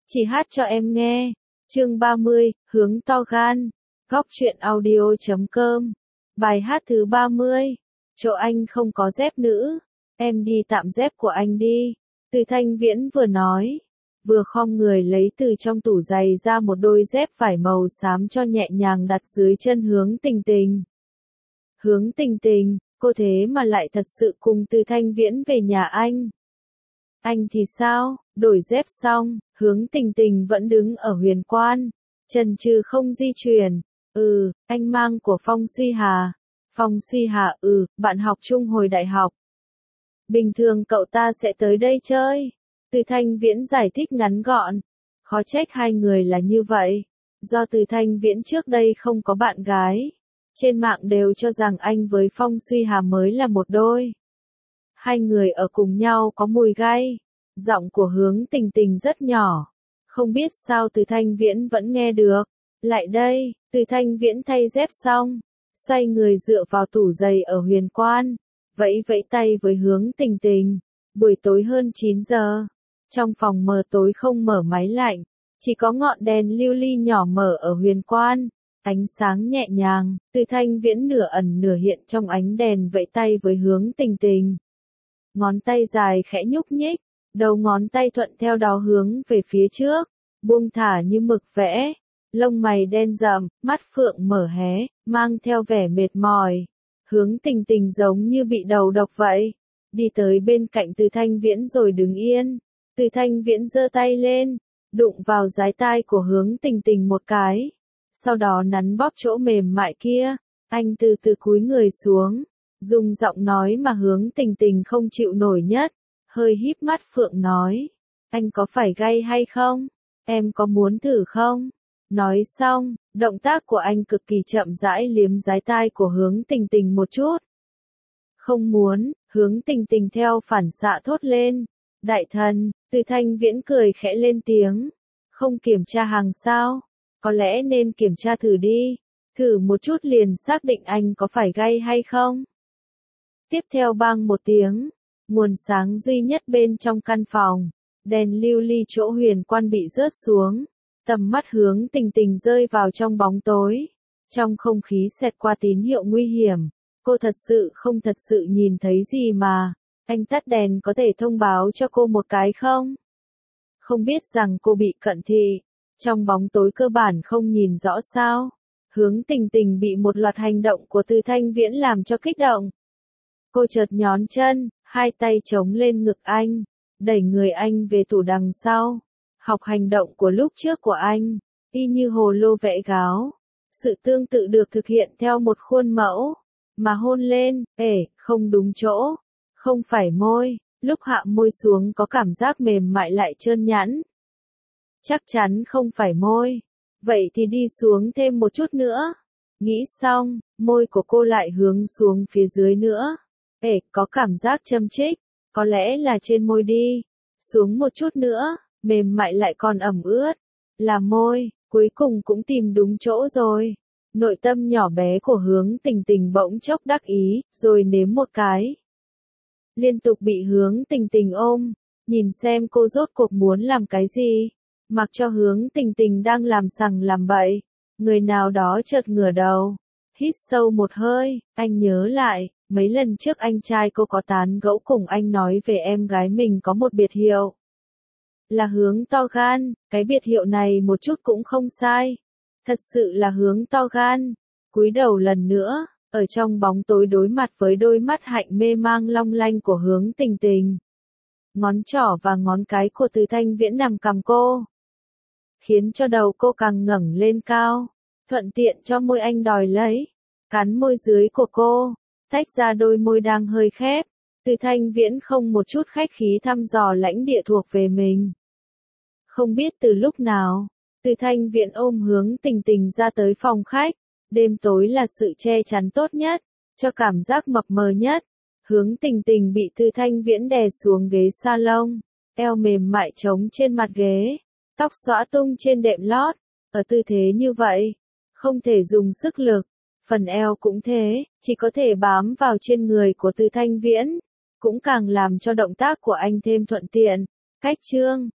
Chỉ hát cho em nghe. Chương 30, hướng to gan. Góc truyện audio.com. Bài hát thứ 30. Chỗ anh không có dép nữ. Em đi tạm dép của anh đi. Từ Thanh Viễn vừa nói, vừa khom người lấy từ trong tủ giày ra một đôi dép vải màu xám cho nhẹ nhàng đặt dưới chân Hướng Tình Tình. Hướng Tình Tình, cô thế mà lại thật sự cùng Từ Thanh Viễn về nhà anh. Anh thì sao? Đổi dép xong, Hướng Tình Tình vẫn đứng ở Huyền Quan, chần chừ không di chuyển. Anh mang của Phong Suy Hà. Phong Suy Hà, bạn học chung hồi đại học. Bình thường cậu ta sẽ tới đây chơi. Từ Thanh Viễn giải thích ngắn gọn. Khó trách hai người là như vậy. Do Từ Thanh Viễn trước đây không có bạn gái. Trên mạng đều cho rằng anh với Phong Suy Hà mới là một đôi. Hai người ở cùng nhau có mùi gai. Giọng của Hướng Tình Tình rất nhỏ. Không biết sao Từ Thanh Viễn vẫn nghe được. Lại đây, Từ Thanh Viễn thay dép xong. Xoay người dựa vào tủ giày ở Huyền Quan. Vẫy vẫy tay với Hướng Tình Tình. Buổi tối hơn 9 giờ. Trong phòng mờ tối không mở máy lạnh. Chỉ có ngọn đèn lưu ly nhỏ mở ở Huyền Quan. Ánh sáng nhẹ nhàng, Từ Thanh Viễn nửa ẩn nửa hiện trong ánh đèn vẫy tay với Hướng Tình Tình. Ngón tay dài khẽ nhúc nhích, đầu ngón tay thuận theo đó hướng về phía trước, buông thả như mực vẽ. Lông mày đen rậm, mắt phượng mở hé, mang theo vẻ mệt mỏi. Hướng Tình Tình giống như bị đầu độc vậy. Đi tới bên cạnh Từ Thanh Viễn rồi đứng yên. Từ Thanh Viễn giơ tay lên, đụng vào dái tai của Hướng Tình Tình một cái. Sau đó nắn bóp chỗ mềm mại kia. Anh từ từ cúi người xuống, dùng giọng nói mà Hướng Tình Tình không chịu nổi nhất. Hơi híp mắt phượng nói. Anh có phải gay hay không? Em có muốn thử không? Nói xong, động tác của anh cực kỳ chậm rãi liếm dái tai của Hướng Tình Tình một chút. Không muốn, Hướng Tình Tình theo phản xạ thốt lên. Đại thần, Từ Thanh Viễn cười khẽ lên tiếng. Không kiểm tra hàng sao? Có lẽ nên kiểm tra thử đi. Thử một chút liền xác định anh có phải gay hay không. Tiếp theo bang một tiếng. Nguồn sáng duy nhất bên trong căn phòng. Đèn lưu ly chỗ Huyền Quan bị rớt xuống. Tầm mắt Hướng Tình Tình rơi vào trong bóng tối. Trong không khí xẹt qua tín hiệu nguy hiểm. Cô thật sự không thật sự nhìn thấy gì mà. Anh tắt đèn có thể thông báo cho cô một cái không? Không biết rằng cô bị cận thị. Trong bóng tối cơ bản không nhìn rõ sao. Hướng Tình Tình bị một loạt hành động của Từ Thanh Viễn làm cho kích động. Cô chợt nhón chân, hai tay chống lên ngực anh, đẩy người anh về tủ đằng sau. Học hành động của lúc trước của anh, y như hồ lô vẽ gáo. Sự tương tự được thực hiện theo một khuôn mẫu. Mà hôn lên, không đúng chỗ. Không phải môi, lúc hạ môi xuống có cảm giác mềm mại lại trơn nhẵn. Chắc chắn không phải môi. Vậy thì đi xuống thêm một chút nữa. Nghĩ xong, môi của cô lại hướng xuống phía dưới nữa. Có cảm giác châm chích. Có lẽ là trên môi đi. Xuống một chút nữa, mềm mại lại còn ẩm ướt. Là môi, cuối cùng cũng tìm đúng chỗ rồi. Nội tâm nhỏ bé của Hướng Tình Tình bỗng chốc đắc ý, rồi nếm một cái. Liên tục bị Hướng Tình Tình ôm, nhìn xem cô rốt cuộc muốn làm cái gì. Mặc cho Hướng Tình Tình đang làm sằng làm bậy, người nào đó chợt ngửa đầu, hít sâu một hơi, anh nhớ lại, mấy lần trước anh trai cô có tán gẫu cùng anh nói về em gái mình có một biệt hiệu. Là Hướng to gan, cái biệt hiệu này một chút cũng không sai. Thật sự là Hướng to gan. Cúi đầu lần nữa, ở trong bóng tối đối mặt với đôi mắt hạnh mê mang long lanh của Hướng Tình Tình. Ngón trỏ và ngón cái của Từ Thanh Viễn nằm cằm cô, khiến cho đầu cô càng ngẩng lên cao, thuận tiện cho môi anh đòi lấy, cắn môi dưới của cô, tách ra đôi môi đang hơi khép. Từ Thanh Viễn không một chút khách khí thăm dò lãnh địa thuộc về mình. Không biết từ lúc nào, Từ Thanh Viễn ôm Hướng Tình Tình ra tới phòng khách. Đêm tối là sự che chắn tốt nhất, cho cảm giác mập mờ nhất. Hướng Tình Tình bị Từ Thanh Viễn đè xuống ghế salon, eo mềm mại trống trên mặt ghế, tóc xõa tung trên đệm lót. Ở tư thế như vậy, không thể dùng sức lực, phần eo cũng thế, chỉ có thể bám vào trên người của Từ Thanh Viễn, cũng càng làm cho động tác của anh thêm thuận tiện. Cách chương